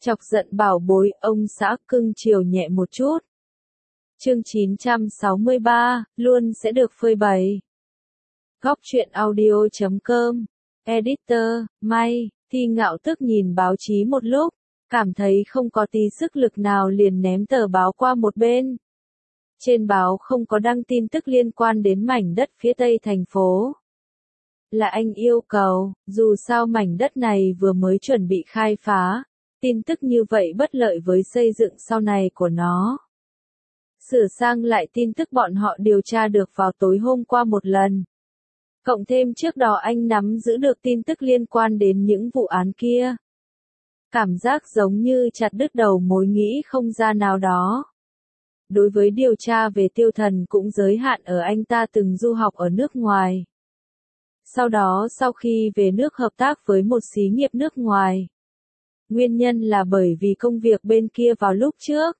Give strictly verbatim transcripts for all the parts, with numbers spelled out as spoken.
Chọc giận bảo bối, ông xã cưng chiều nhẹ một chút. Chương chín trăm sáu mươi ba, luôn sẽ được phơi bày. Góc truyện audio chấm com. Editor, May, Thi Ngạo Tức nhìn báo chí một lúc, cảm thấy không có tí sức lực nào liền ném tờ báo qua một bên. Trên báo không có đăng tin tức liên quan đến mảnh đất phía tây thành phố. Là anh yêu cầu, dù sao mảnh đất này vừa mới chuẩn bị khai phá, tin tức như vậy bất lợi với xây dựng sau này của nó. Sửa sang lại tin tức bọn họ điều tra được vào tối hôm qua một lần. Cộng thêm trước đó anh nắm giữ được tin tức liên quan đến những vụ án kia. Cảm giác giống như chặt đứt đầu mối nghĩ không ra nào đó. Đối với điều tra về Tiêu Thần cũng giới hạn ở anh ta từng du học ở nước ngoài. Sau đó sau khi về nước hợp tác với một xí nghiệp nước ngoài. Nguyên nhân là bởi vì công việc bên kia vào lúc trước.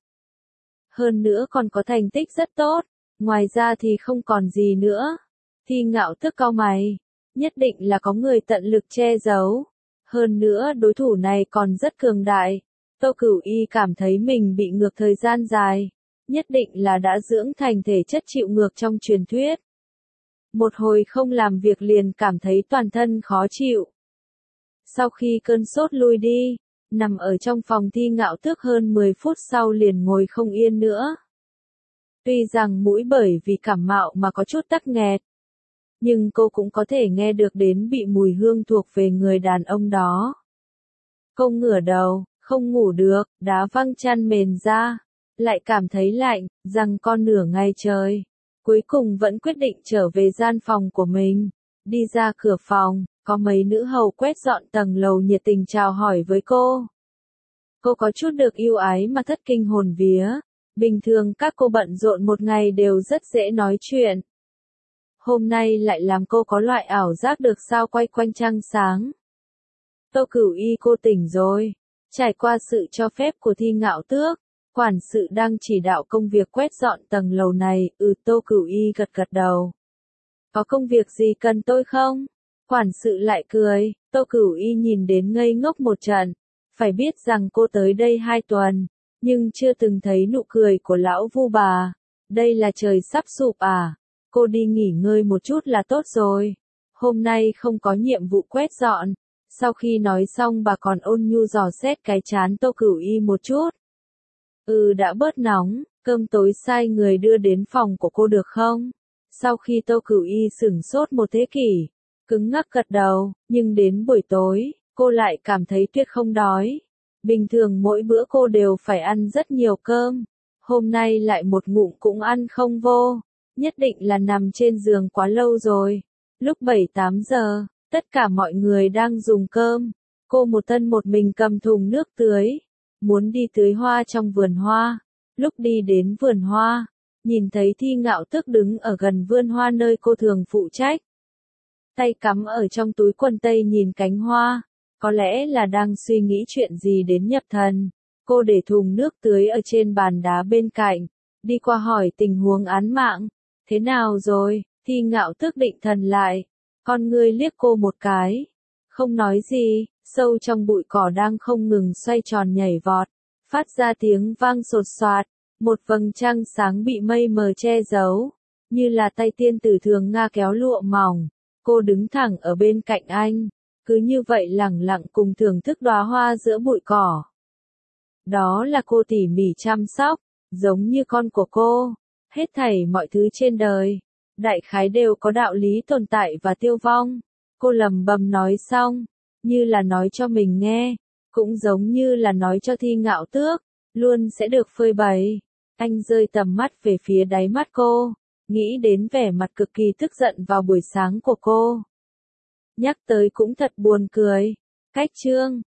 Hơn nữa còn có thành tích rất tốt, ngoài ra thì không còn gì nữa. Thi Ngạo Tức cau mày, nhất định là có người tận lực che giấu. Hơn nữa đối thủ này còn rất cường đại. Tô Cửu Y cảm thấy mình bị ngược thời gian dài, nhất định là đã dưỡng thành thể chất chịu ngược trong truyền thuyết. Một hồi không làm việc liền cảm thấy toàn thân khó chịu. Sau khi cơn sốt lui đi, nằm ở trong phòng Thi Ngạo Tước hơn mười phút sau liền ngồi không yên nữa. Tuy rằng mũi bởi vì cảm mạo mà có chút tắc nghẹt, nhưng cô cũng có thể nghe được đến bị mùi hương thuộc về người đàn ông đó. Cô ngửa đầu, không ngủ được, đá văng chăn mền ra, lại cảm thấy lạnh, rằng con nửa ngày trời. Cuối cùng vẫn quyết định trở về gian phòng của mình. Đi ra cửa phòng, có mấy nữ hầu quét dọn tầng lầu nhiệt tình chào hỏi với cô. Cô có chút được yêu ái mà thất kinh hồn vía. Bình thường các cô bận rộn một ngày đều rất dễ nói chuyện. Hôm nay lại làm cô có loại ảo giác được sao quay quanh trăng sáng. Tô Cửu Y cô tỉnh rồi. Trải qua sự cho phép của Thi Ngạo Tước, quản sự đang chỉ đạo công việc quét dọn tầng lầu này. Ừ, Tô Cửu Y gật gật đầu. Có công việc gì cần tôi không? Quản sự lại cười. Tô Cửu Y nhìn đến ngây ngốc một trận. Phải biết rằng cô tới đây hai tuần, nhưng chưa từng thấy nụ cười của lão Vu bà. Đây là trời sắp sụp à? Cô đi nghỉ ngơi một chút là tốt rồi. Hôm nay không có nhiệm vụ quét dọn. Sau khi nói xong bà còn ôn nhu dò xét cái trán Tô Cửu Y một chút. Ừ, đã bớt nóng, cơm tối sai người đưa đến phòng của cô được không? Sau khi Tô Cửu Y sửng sốt một thế kỷ, cứng ngắc gật đầu, nhưng đến buổi tối, cô lại cảm thấy tuyệt không đói. Bình thường mỗi bữa cô đều phải ăn rất nhiều cơm, hôm nay lại một ngụm cũng ăn không vô, nhất định là nằm trên giường quá lâu rồi. Lúc bảy tám giờ, tất cả mọi người đang dùng cơm, cô một thân một mình cầm thùng nước tưới, muốn đi tưới hoa trong vườn hoa. Lúc đi đến vườn hoa, nhìn thấy Thi Ngạo Tước đứng ở gần vườn hoa nơi cô thường phụ trách. Tay cắm ở trong túi quần tây nhìn cánh hoa, có lẽ là đang suy nghĩ chuyện gì đến nhập thần. Cô để thùng nước tưới ở trên bàn đá bên cạnh, đi qua hỏi tình huống án mạng. Thế nào rồi? Thi Ngạo Tước định thần lại, con ngươi liếc cô một cái, không nói gì. Sâu trong bụi cỏ đang không ngừng xoay tròn nhảy vọt, phát ra tiếng vang sột soạt. Một vầng trăng sáng bị mây mờ che giấu, như là tay tiên tử thường Nga kéo lụa mỏng. Cô đứng thẳng ở bên cạnh anh, cứ như vậy lẳng lặng cùng thưởng thức đóa hoa giữa bụi cỏ. Đó là cô tỉ mỉ chăm sóc, giống như con của cô. Hết thảy mọi thứ trên đời, đại khái đều có đạo lý tồn tại và tiêu vong. Cô lẩm bẩm nói xong, như là nói cho mình nghe, cũng giống như là nói cho Thi Ngạo Tước, luôn sẽ được phơi bày. Anh rơi tầm mắt về phía đáy mắt cô, nghĩ đến vẻ mặt cực kỳ tức giận vào buổi sáng của cô. Nhắc tới cũng thật buồn cười. Cách chương